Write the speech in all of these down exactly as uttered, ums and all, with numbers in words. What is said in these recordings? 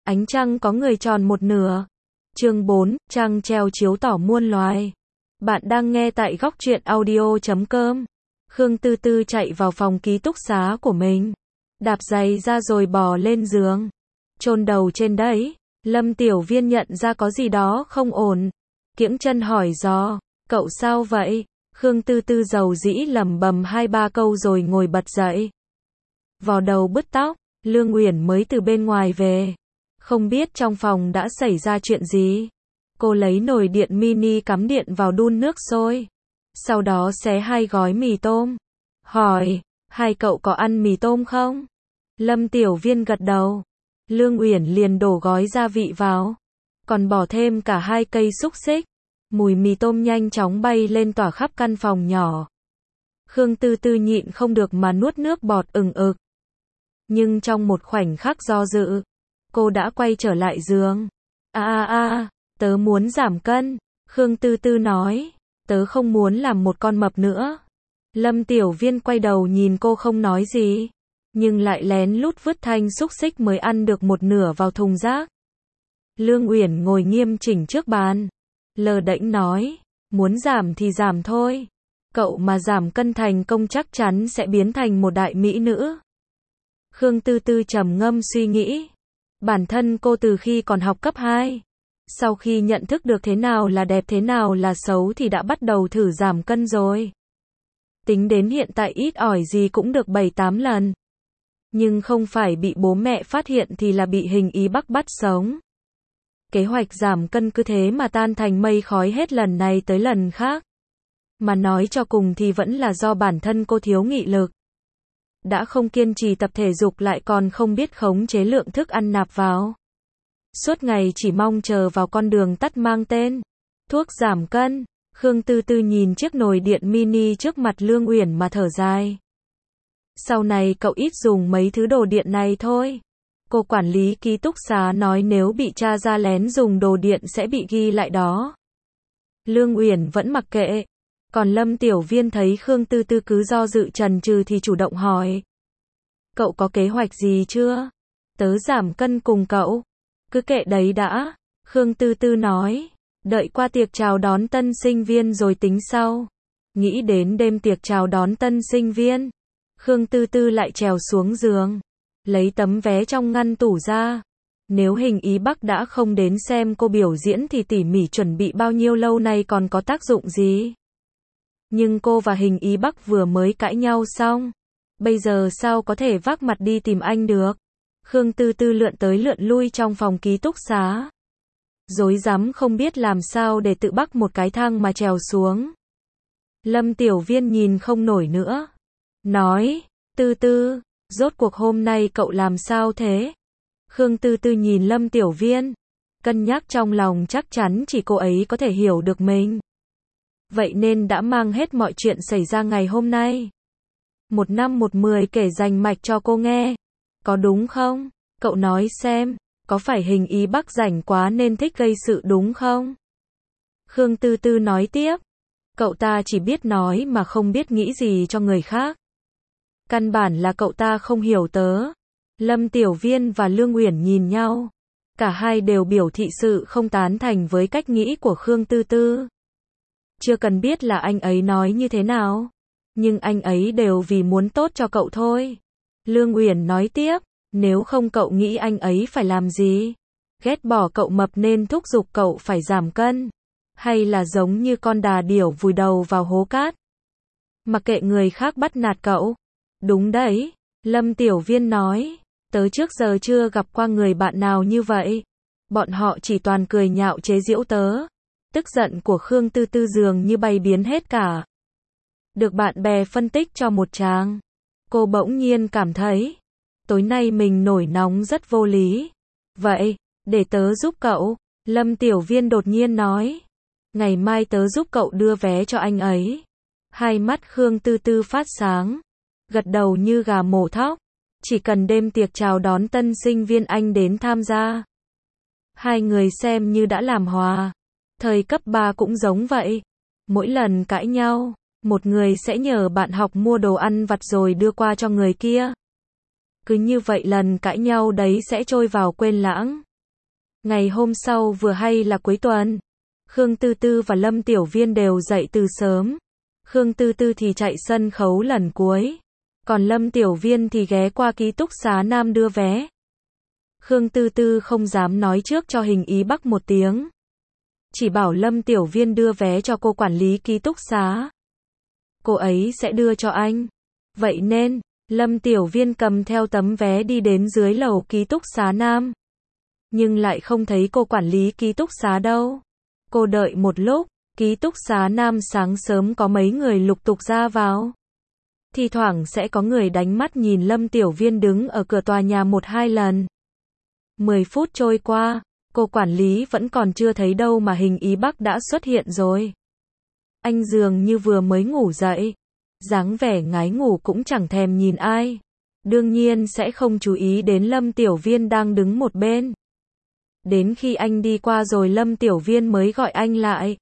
Ánh trăng có người tròn một nửa. Chương bốn, trăng treo chiếu tỏ muôn loài. Bạn đang nghe tại góc truyện audio chấm com. Khương Tư Tư chạy vào phòng ký túc xá của mình. Đạp giày ra rồi bò lên giường. Chôn đầu trên đấy. Lâm Tiểu Viên nhận ra có gì đó không ổn. Kiễng chân hỏi dò, cậu sao vậy? Khương Tư Tư dầu dĩ lẩm bẩm hai ba câu rồi ngồi bật dậy. Vò đầu bứt tóc, Lương Uyển mới từ bên ngoài về. Không biết trong phòng đã xảy ra chuyện gì. Cô lấy nồi điện mini cắm điện vào đun nước sôi. Sau đó xé hai gói mì tôm. Hỏi, hai cậu có ăn mì tôm không? Lâm Tiểu Viên gật đầu. Lương Uyển liền đổ gói gia vị vào. Còn bỏ thêm cả hai cây xúc xích. Mùi mì tôm nhanh chóng bay lên tỏa khắp căn phòng nhỏ. Khương Tư Tư nhịn không được mà nuốt nước bọt ừng ực. Nhưng trong một khoảnh khắc do dự, cô đã quay trở lại giường. A a a, tớ muốn giảm cân. Khương Tư Tư nói, tớ không muốn làm một con mập nữa. Lâm Tiểu Viên quay đầu nhìn cô không nói gì, nhưng lại lén lút vứt thanh xúc xích mới ăn được một nửa vào thùng rác. Lương Uyển ngồi nghiêm chỉnh trước bàn, lờ đễnh nói, muốn giảm thì giảm thôi. Cậu mà giảm cân thành công chắc chắn sẽ biến thành một đại mỹ nữ. Khương Tư Tư trầm ngâm suy nghĩ. Bản thân cô từ khi còn học cấp hai, sau khi nhận thức được thế nào là đẹp thế nào là xấu thì đã bắt đầu thử giảm cân rồi. Tính đến hiện tại ít ỏi gì cũng được bảy tám lần. Nhưng không phải bị bố mẹ phát hiện thì là bị hình ý Bắc bắt sống. Kế hoạch giảm cân cứ thế mà tan thành mây khói hết lần này tới lần khác. Mà nói cho cùng thì vẫn là do bản thân cô thiếu nghị lực. Đã không kiên trì tập thể dục lại còn không biết khống chế lượng thức ăn nạp vào. Suốt ngày chỉ mong chờ vào con đường tắt mang tên thuốc giảm cân. Khương Tư Tư nhìn chiếc nồi điện mini trước mặt Lương Uyển mà thở dài. Sau này cậu ít dùng mấy thứ đồ điện này thôi. Cô quản lý ký túc xá nói nếu bị tra ra lén dùng đồ điện sẽ bị ghi lại đó. Lương Uyển vẫn mặc kệ. Còn Lâm Tiểu Viên thấy Khương Tư Tư cứ do dự chần chừ thì chủ động hỏi. Cậu có kế hoạch gì chưa? Tớ giảm cân cùng cậu. Cứ kệ đấy đã. Khương Tư Tư nói. Đợi qua tiệc chào đón tân sinh viên rồi tính sau. Nghĩ đến đêm tiệc chào đón tân sinh viên. Khương Tư Tư lại trèo xuống giường. Lấy tấm vé trong ngăn tủ ra. Nếu hình ý Bắc đã không đến xem cô biểu diễn thì tỉ mỉ chuẩn bị bao nhiêu lâu nay còn có tác dụng gì? Nhưng cô và hình ý Bắc vừa mới cãi nhau xong. Bây giờ sao có thể vác mặt đi tìm anh được? Khương Tư Tư lượn tới lượn lui trong phòng ký túc xá. Rối rắm không biết làm sao để tự bắt một cái thang mà trèo xuống. Lâm Tiểu Viên nhìn không nổi nữa. Nói, Tư Tư, rốt cuộc hôm nay cậu làm sao thế? Khương Tư Tư nhìn Lâm Tiểu Viên. Cân nhắc trong lòng chắc chắn chỉ cô ấy có thể hiểu được mình. Vậy nên đã mang hết mọi chuyện xảy ra ngày hôm nay. Một năm một mười kể rành mạch cho cô nghe. Có đúng không? Cậu nói xem, có phải hình ý Bắc rảnh quá nên thích gây sự đúng không? Khương Tư Tư nói tiếp. Cậu ta chỉ biết nói mà không biết nghĩ gì cho người khác. Căn bản là cậu ta không hiểu tớ. Lâm Tiểu Viên và Lương Uyển nhìn nhau. Cả hai đều biểu thị sự không tán thành với cách nghĩ của Khương Tư Tư. Chưa cần biết là anh ấy nói như thế nào. Nhưng anh ấy đều vì muốn tốt cho cậu thôi. Lương Uyển nói tiếp. Nếu không cậu nghĩ anh ấy phải làm gì? Ghét bỏ cậu mập nên thúc giục cậu phải giảm cân? Hay là giống như con đà điểu vùi đầu vào hố cát? Mặc kệ người khác bắt nạt cậu? Đúng đấy. Lâm Tiểu Viên nói. Tớ trước giờ chưa gặp qua người bạn nào như vậy. Bọn họ chỉ toàn cười nhạo chế giễu tớ. Tức giận của Khương Tư Tư dường như bay biến hết cả. Được bạn bè phân tích cho một tràng. Cô bỗng nhiên cảm thấy. Tối nay mình nổi nóng rất vô lý. Vậy, để tớ giúp cậu. Lâm Tiểu Viên đột nhiên nói. Ngày mai tớ giúp cậu đưa vé cho anh ấy. Hai mắt Khương Tư Tư phát sáng. Gật đầu như gà mổ thóc. Chỉ cần đêm tiệc chào đón tân sinh viên anh đến tham gia. Hai người xem như đã làm hòa. Thời cấp ba cũng giống vậy. Mỗi lần cãi nhau, một người sẽ nhờ bạn học mua đồ ăn vặt rồi đưa qua cho người kia. Cứ như vậy lần cãi nhau đấy sẽ trôi vào quên lãng. Ngày hôm sau vừa hay là cuối tuần. Khương Tư Tư và Lâm Tiểu Viên đều dậy từ sớm. Khương Tư Tư thì chạy sân khấu lần cuối. Còn Lâm Tiểu Viên thì ghé qua ký túc xá Nam đưa vé. Khương Tư Tư không dám nói trước cho Hình Ý Bắc một tiếng. Chỉ bảo Lâm Tiểu Viên đưa vé cho cô quản lý ký túc xá. Cô ấy sẽ đưa cho anh. Vậy nên, Lâm Tiểu Viên cầm theo tấm vé đi đến dưới lầu ký túc xá Nam. Nhưng lại không thấy cô quản lý ký túc xá đâu. Cô đợi một lúc, ký túc xá Nam sáng sớm có mấy người lục tục ra vào. Thì thoảng sẽ có người đánh mắt nhìn Lâm Tiểu Viên đứng ở cửa tòa nhà một hai lần. Mười phút trôi qua, cô quản lý vẫn còn chưa thấy đâu mà Hình Ý Bắc đã xuất hiện rồi. Anh dường như vừa mới ngủ dậy. Dáng vẻ ngái ngủ cũng chẳng thèm nhìn ai. Đương nhiên sẽ không chú ý đến Lâm Tiểu Viên đang đứng một bên. Đến khi anh đi qua rồi Lâm Tiểu Viên mới gọi anh lại.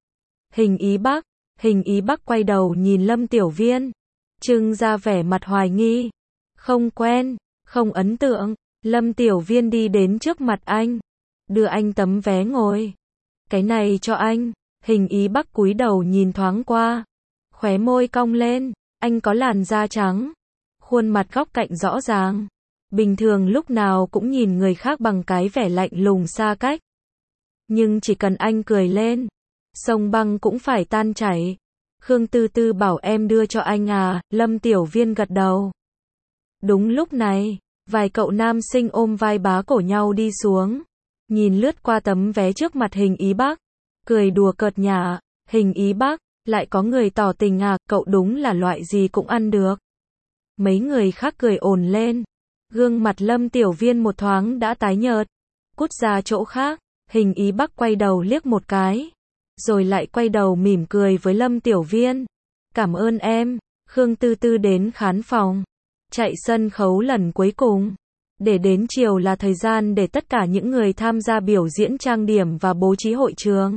Hình Ý Bắc. Hình Ý Bắc quay đầu nhìn Lâm Tiểu Viên. Trưng ra vẻ mặt hoài nghi. Không quen, không ấn tượng. Lâm Tiểu Viên đi đến trước mặt anh. Đưa anh tấm vé ngồi. Cái này cho anh. Hình Ý Bắc cúi đầu nhìn thoáng qua. Khóe môi cong lên. Anh có làn da trắng. Khuôn mặt góc cạnh rõ ràng. Bình thường lúc nào cũng nhìn người khác bằng cái vẻ lạnh lùng xa cách. Nhưng chỉ cần anh cười lên, sông băng cũng phải tan chảy. Khương Tư Tư bảo em đưa cho anh à, Lâm Tiểu Viên gật đầu. Đúng lúc này, vài cậu nam sinh ôm vai bá cổ nhau đi xuống. Nhìn lướt qua tấm vé trước mặt Hình Ý Bắc. Cười đùa cợt nhả, Hình Ý Bắc, lại có người tỏ tình à, cậu đúng là loại gì cũng ăn được. Mấy người khác cười ồn lên. Gương mặt Lâm Tiểu Viên một thoáng đã tái nhợt. Cút ra chỗ khác, Hình Ý Bắc quay đầu liếc một cái. Rồi lại quay đầu mỉm cười với Lâm Tiểu Viên. Cảm ơn em. Khương Tư Tư đến khán phòng. Chạy sân khấu lần cuối cùng. Để đến chiều là thời gian để tất cả những người tham gia biểu diễn trang điểm và bố trí hội trường.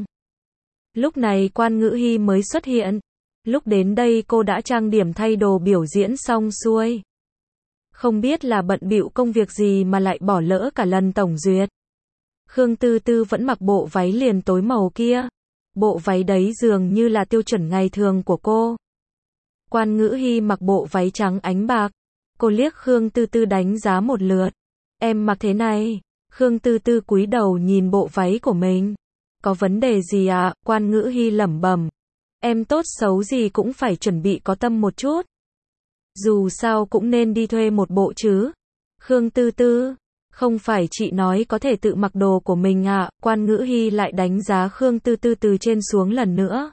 Lúc này Quan Ngữ Hi mới xuất hiện. Lúc đến đây cô đã trang điểm thay đồ biểu diễn xong xuôi. Không biết là bận bịu công việc gì mà lại bỏ lỡ cả lần tổng duyệt. Khương Tư Tư vẫn mặc bộ váy liền tối màu kia. Bộ váy đấy dường như là tiêu chuẩn ngày thường của cô. Quan Ngữ Hi mặc bộ váy trắng ánh bạc. Cô liếc Khương Tư Tư đánh giá một lượt. Em mặc thế này. Khương Tư Tư cúi đầu nhìn bộ váy của mình. Có vấn đề gì à? Quan Ngữ Hi lẩm bẩm. Em tốt xấu gì cũng phải chuẩn bị có tâm một chút. Dù sao cũng nên đi thuê một bộ chứ. Khương Tư Tư, không phải chị nói có thể tự mặc đồ của mình à? Quan Ngữ Hi lại đánh giá Khương Tư Tư từ trên xuống lần nữa.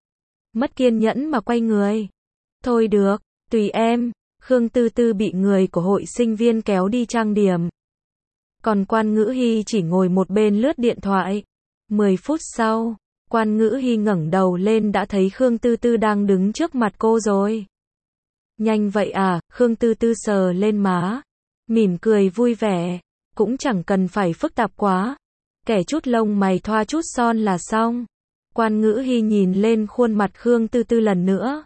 Mất kiên nhẫn mà quay người. Thôi được, tùy em. Khương Tư Tư bị người của hội sinh viên kéo đi trang điểm. Còn Quan Ngữ Hi chỉ ngồi một bên lướt điện thoại. Mười phút sau, Quan Ngữ Hi ngẩng đầu lên đã thấy Khương Tư Tư đang đứng trước mặt cô rồi. Nhanh vậy à? Khương Tư Tư sờ lên má. Mỉm cười vui vẻ. Cũng chẳng cần phải phức tạp quá. Kẻ chút lông mày thoa chút son là xong. Quan Ngữ Hi nhìn lên khuôn mặt Khương Tư Tư lần nữa.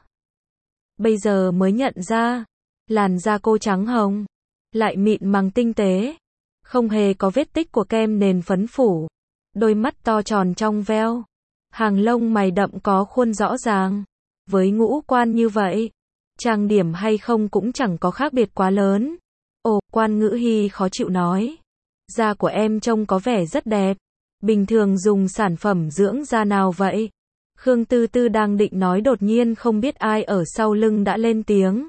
Bây giờ mới nhận ra. Làn da cô trắng hồng. Lại mịn màng tinh tế. Không hề có vết tích của kem nền phấn phủ. Đôi mắt to tròn trong veo. Hàng lông mày đậm có khuôn rõ ràng. Với ngũ quan như vậy, trang điểm hay không cũng chẳng có khác biệt quá lớn. Ồ, Quan Ngữ Hi khó chịu nói. Da của em trông có vẻ rất đẹp. Bình thường dùng sản phẩm dưỡng da nào vậy? Khương Tư Tư đang định nói đột nhiên không biết ai ở sau lưng đã lên tiếng.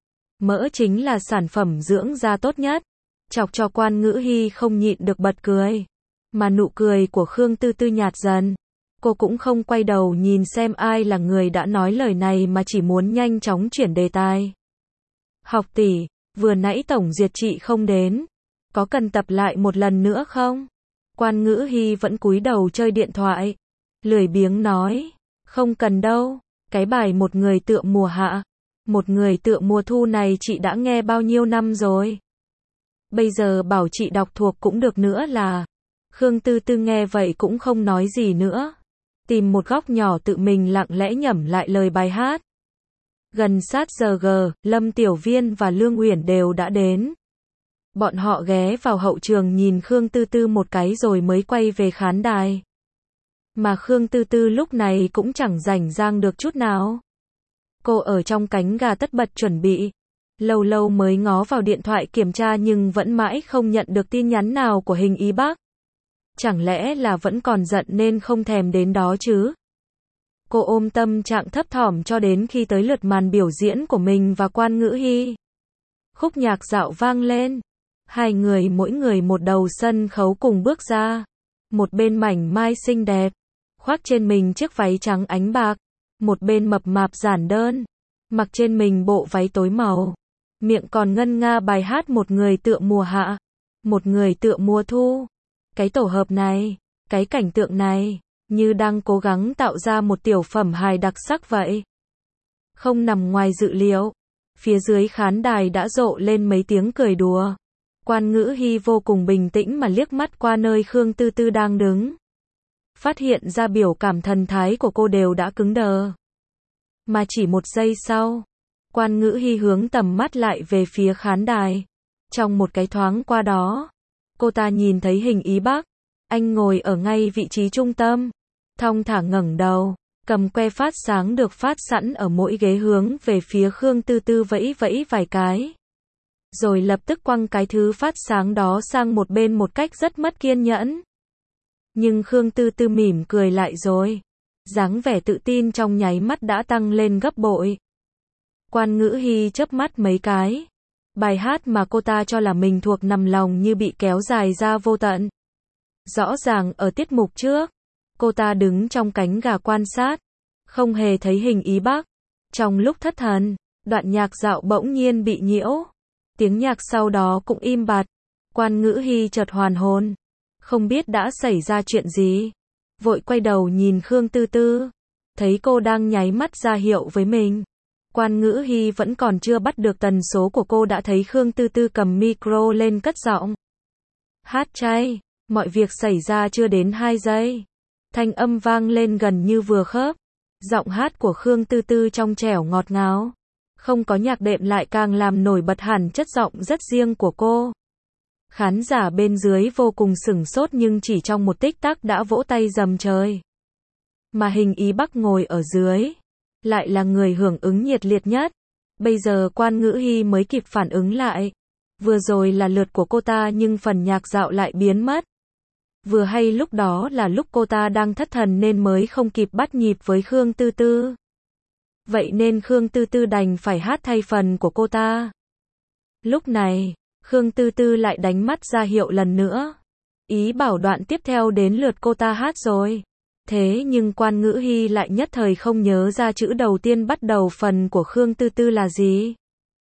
Mỡ chính là sản phẩm dưỡng da tốt nhất. Chọc cho Quan Ngữ Hi không nhịn được bật cười. Mà nụ cười của Khương Tư Tư nhạt dần. Cô cũng không quay đầu nhìn xem ai là người đã nói lời này mà chỉ muốn nhanh chóng chuyển đề tài. Học tỷ, vừa nãy tổng duyệt chị không đến. Có cần tập lại một lần nữa không? Quan Ngữ Hi vẫn cúi đầu chơi điện thoại. Lười biếng nói. Không cần đâu. Cái bài một người tựa mùa hạ. Một người tựa mùa thu này chị đã nghe bao nhiêu năm rồi. Bây giờ bảo chị đọc thuộc cũng được nữa là. Khương Tư Tư nghe vậy cũng không nói gì nữa. Tìm một góc nhỏ tự mình lặng lẽ nhẩm lại lời bài hát. Gần sát giờ G, Lâm Tiểu Viên và Lương Uyển đều đã đến. Bọn họ ghé vào hậu trường nhìn Khương Tư Tư một cái rồi mới quay về khán đài. Mà Khương Tư Tư lúc này cũng chẳng rảnh rang được chút nào. Cô ở trong cánh gà tất bật chuẩn bị. Lâu lâu mới ngó vào điện thoại kiểm tra nhưng vẫn mãi không nhận được tin nhắn nào của Hình Ý Bác. Chẳng lẽ là vẫn còn giận nên không thèm đến đó chứ? Cô ôm tâm trạng thấp thỏm cho đến khi tới lượt màn biểu diễn của mình và Quan Ngữ Hy. Khúc nhạc dạo vang lên. Hai người mỗi người một đầu sân khấu cùng bước ra. Một bên mảnh mai xinh đẹp, khoác trên mình chiếc váy trắng ánh bạc. Một bên mập mạp giản đơn, mặc trên mình bộ váy tối màu. Miệng còn ngân nga bài hát một người tựa mùa hạ, một người tựa mùa thu. Cái tổ hợp này, cái cảnh tượng này, như đang cố gắng tạo ra một tiểu phẩm hài đặc sắc vậy. Không nằm ngoài dự liệu, phía dưới khán đài đã rộ lên mấy tiếng cười đùa. Quan Ngữ Hy vô cùng bình tĩnh mà liếc mắt qua nơi Khương Tư Tư đang đứng. Phát hiện ra biểu cảm thần thái của cô đều đã cứng đờ. Mà chỉ một giây sau, Quan Ngữ Hy hướng tầm mắt lại về phía khán đài. Trong một cái thoáng qua đó, cô ta nhìn thấy Hình Ý Bác. Anh ngồi ở ngay vị trí trung tâm, thong thả ngẩng đầu, cầm que phát sáng được phát sẵn ở mỗi ghế hướng về phía Khương Tư Tư vẫy vẫy vài cái. Rồi lập tức quăng cái thứ phát sáng đó sang một bên một cách rất mất kiên nhẫn. Nhưng Khương Tư Tư mỉm cười lại rồi. Dáng vẻ tự tin trong nháy mắt đã tăng lên gấp bội. Quan Ngữ Hy chớp mắt mấy cái. Bài hát mà cô ta cho là mình thuộc nằm lòng như bị kéo dài ra vô tận. Rõ ràng ở tiết mục trước, cô ta đứng trong cánh gà quan sát, không hề thấy Hình Ý Bác. Trong lúc thất thần, đoạn nhạc dạo bỗng nhiên bị nhiễu. Tiếng nhạc sau đó cũng im bặt. Quan Ngữ Hy chợt hoàn hồn, không biết đã xảy ra chuyện gì. Vội quay đầu nhìn Khương Tư Tư, thấy cô đang nháy mắt ra hiệu với mình. Quan Ngữ Hy vẫn còn chưa bắt được tần số của cô đã thấy Khương Tư Tư cầm micro lên cất giọng. Hát chay, mọi việc xảy ra chưa đến hai giây. Thanh âm vang lên gần như vừa khớp. Giọng hát của Khương Tư Tư trong trẻo ngọt ngào. Không có nhạc đệm lại càng làm nổi bật hẳn chất giọng rất riêng của cô. Khán giả bên dưới vô cùng sửng sốt nhưng chỉ trong một tích tắc đã vỗ tay rầm trời. Mà Hình Ý Bác ngồi ở dưới, lại là người hưởng ứng nhiệt liệt nhất. Bây giờ Quan Ngữ Hy mới kịp phản ứng lại. Vừa rồi là lượt của cô ta nhưng phần nhạc dạo lại biến mất. Vừa hay lúc đó là lúc cô ta đang thất thần nên mới không kịp bắt nhịp với Khương Tư Tư. Vậy nên Khương Tư Tư đành phải hát thay phần của cô ta. Lúc này, Khương Tư Tư lại đánh mắt ra hiệu lần nữa. Ý bảo đoạn tiếp theo đến lượt cô ta hát rồi. Thế nhưng Quan Ngữ Hy lại nhất thời không nhớ ra chữ đầu tiên bắt đầu phần của Khương Tư Tư là gì.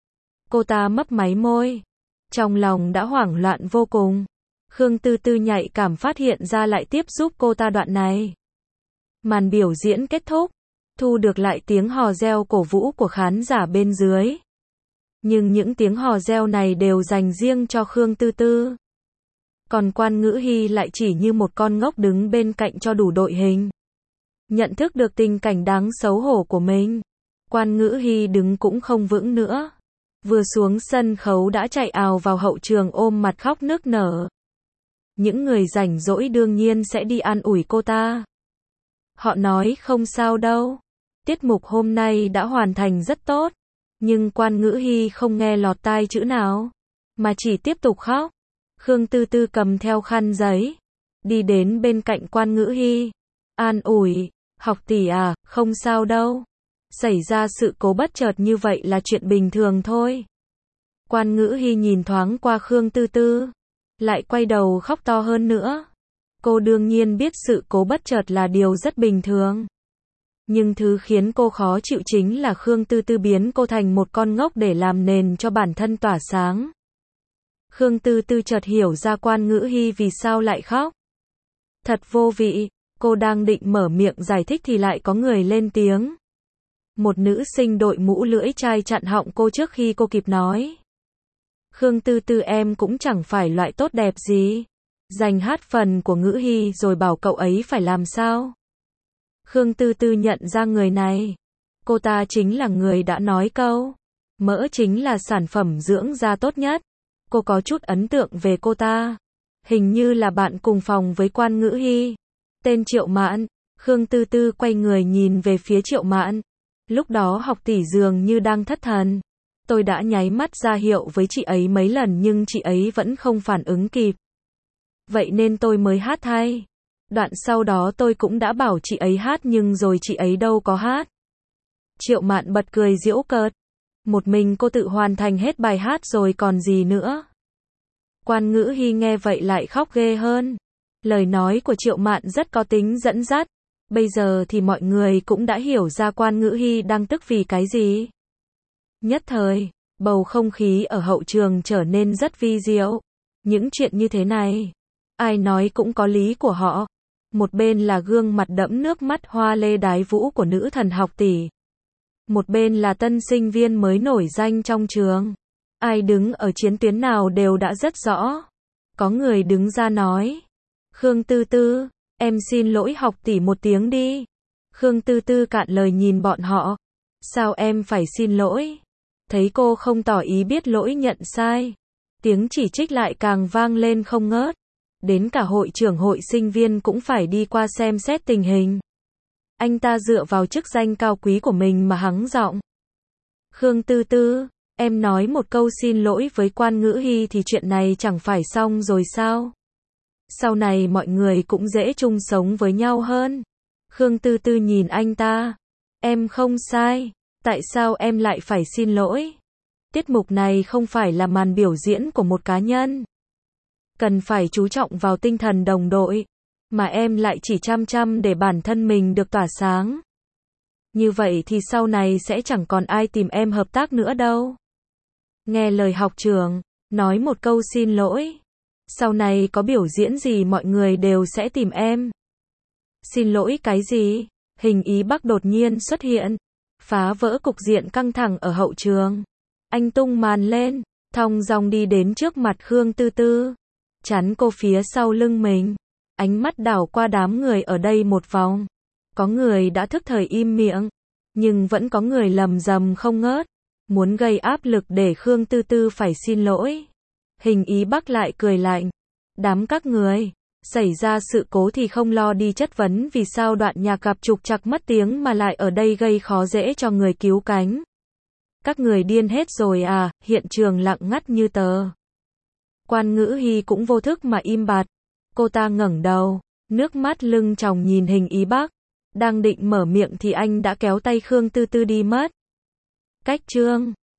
Cô ta mấp máy môi. Trong lòng đã hoảng loạn vô cùng. Khương Tư Tư nhạy cảm phát hiện ra lại tiếp giúp cô ta đoạn này. Màn biểu diễn kết thúc. Thu được lại tiếng hò reo cổ vũ của khán giả bên dưới. Nhưng những tiếng hò reo này đều dành riêng cho Khương Tư Tư. Còn Quan Ngữ Hy lại chỉ như một con ngốc đứng bên cạnh cho đủ đội hình. Nhận thức được tình cảnh đáng xấu hổ của mình, Quan Ngữ Hy đứng cũng không vững nữa. Vừa xuống sân khấu đã chạy ào vào hậu trường ôm mặt khóc nức nở. Những người rảnh rỗi đương nhiên sẽ đi an ủi cô ta. Họ nói không sao đâu. Tiết mục hôm nay đã hoàn thành rất tốt. Nhưng Quan Ngữ Hy không nghe lọt tai chữ nào, mà chỉ tiếp tục khóc. Khương Tư Tư cầm theo khăn giấy, đi đến bên cạnh Quan Ngữ Hy. An ủi, học tỷ à, không sao đâu. Xảy ra sự cố bất chợt như vậy là chuyện bình thường thôi. Quan Ngữ Hy nhìn thoáng qua Khương Tư Tư, lại quay đầu khóc to hơn nữa. Cô đương nhiên biết sự cố bất chợt là điều rất bình thường. Nhưng thứ khiến cô khó chịu chính là Khương Tư Tư biến cô thành một con ngốc để làm nền cho bản thân tỏa sáng. Khương Tư Tư chợt hiểu ra Quan Ngữ Hy vì sao lại khóc. Thật vô vị, cô đang định mở miệng giải thích thì lại có người lên tiếng. Một nữ sinh đội mũ lưỡi chai chặn họng cô trước khi cô kịp nói. Khương Tư Tư em cũng chẳng phải loại tốt đẹp gì. Dành hát phần của Ngữ Hy rồi bảo cậu ấy phải làm sao. Khương Tư Tư nhận ra người này. Cô ta chính là người đã nói câu mỡ chính là sản phẩm dưỡng da tốt nhất. cô có chút ấn tượng về cô ta. Hình như là bạn cùng phòng với Quan Ngữ Hy. Tên Triệu Mạn. Khương Tư Tư quay người nhìn về phía Triệu Mạn. Lúc đó học tỷ dường như đang thất thần. Tôi đã nháy mắt ra hiệu với chị ấy mấy lần nhưng chị ấy vẫn không phản ứng kịp. Vậy nên tôi mới hát thay. Đoạn sau đó tôi cũng đã bảo chị ấy hát nhưng rồi chị ấy đâu có hát. Triệu Mạn bật cười giễu cợt. Một mình cô tự hoàn thành hết bài hát rồi còn gì nữa. Quan Ngữ Hy nghe vậy lại khóc ghê hơn. Lời nói của Triệu Mạn rất có tính dẫn dắt. Bây giờ thì mọi người cũng đã hiểu ra Quan Ngữ Hy đang tức vì cái gì. Nhất thời, bầu không khí ở hậu trường trở nên rất vi diệu. Những chuyện như thế này, ai nói cũng có lý của họ. Một bên là gương mặt đẫm nước mắt hoa lê đái vũ của nữ thần học tỷ. Một bên là tân sinh viên mới nổi danh trong trường. Ai đứng ở chiến tuyến nào đều đã rất rõ. Có người đứng ra nói. Khương Tư Tư, em xin lỗi học tỷ một tiếng đi. Khương Tư Tư cạn lời nhìn bọn họ. Sao em phải xin lỗi? Thấy cô không tỏ ý biết lỗi nhận sai. Tiếng chỉ trích lại càng vang lên không ngớt. Đến cả hội trưởng hội sinh viên cũng phải đi qua xem xét tình hình. Anh ta dựa vào chức danh cao quý của mình mà hắng giọng. Khương Tư Tư, em nói một câu xin lỗi với Quan Ngữ Hy thì chuyện này chẳng phải xong rồi sao? Sau này mọi người cũng dễ chung sống với nhau hơn. Khương Tư Tư nhìn anh ta. Em không sai. Tại sao em lại phải xin lỗi? Tiết mục này không phải là màn biểu diễn của một cá nhân. Cần phải chú trọng vào tinh thần đồng đội. Mà em lại chỉ chăm chăm để bản thân mình được tỏa sáng. Như vậy thì sau này sẽ chẳng còn ai tìm em hợp tác nữa đâu. Nghe lời học trưởng, nói một câu xin lỗi. Sau này có biểu diễn gì mọi người đều sẽ tìm em. Xin lỗi cái gì? Hình Ý Bắc đột nhiên xuất hiện. Phá vỡ cục diện căng thẳng ở hậu trường. Anh tung màn lên, thong dong đi đến trước mặt Khương Tư Tư. Chắn cô phía sau lưng mình. Ánh mắt đảo qua đám người ở đây một vòng. Có người đã thức thời im miệng. Nhưng vẫn có người lầm rầm không ngớt. Muốn gây áp lực để Khương Tư Tư phải xin lỗi. Hình Ý Bắc lại cười lạnh. Đám các người, xảy ra sự cố thì không lo đi chất vấn vì sao đoạn nhạc gặp trục trặc mất tiếng mà lại ở đây gây khó dễ cho người cứu cánh. Các người điên hết rồi à? Hiện trường lặng ngắt như tờ. Quan Ngữ Hy cũng vô thức mà im bặt. Cô ta ngẩng đầu, nước mắt lưng tròng nhìn Hình Ý Bắc. Đang định mở miệng thì anh đã kéo tay Khương Tư Tư đi mất. Cách chương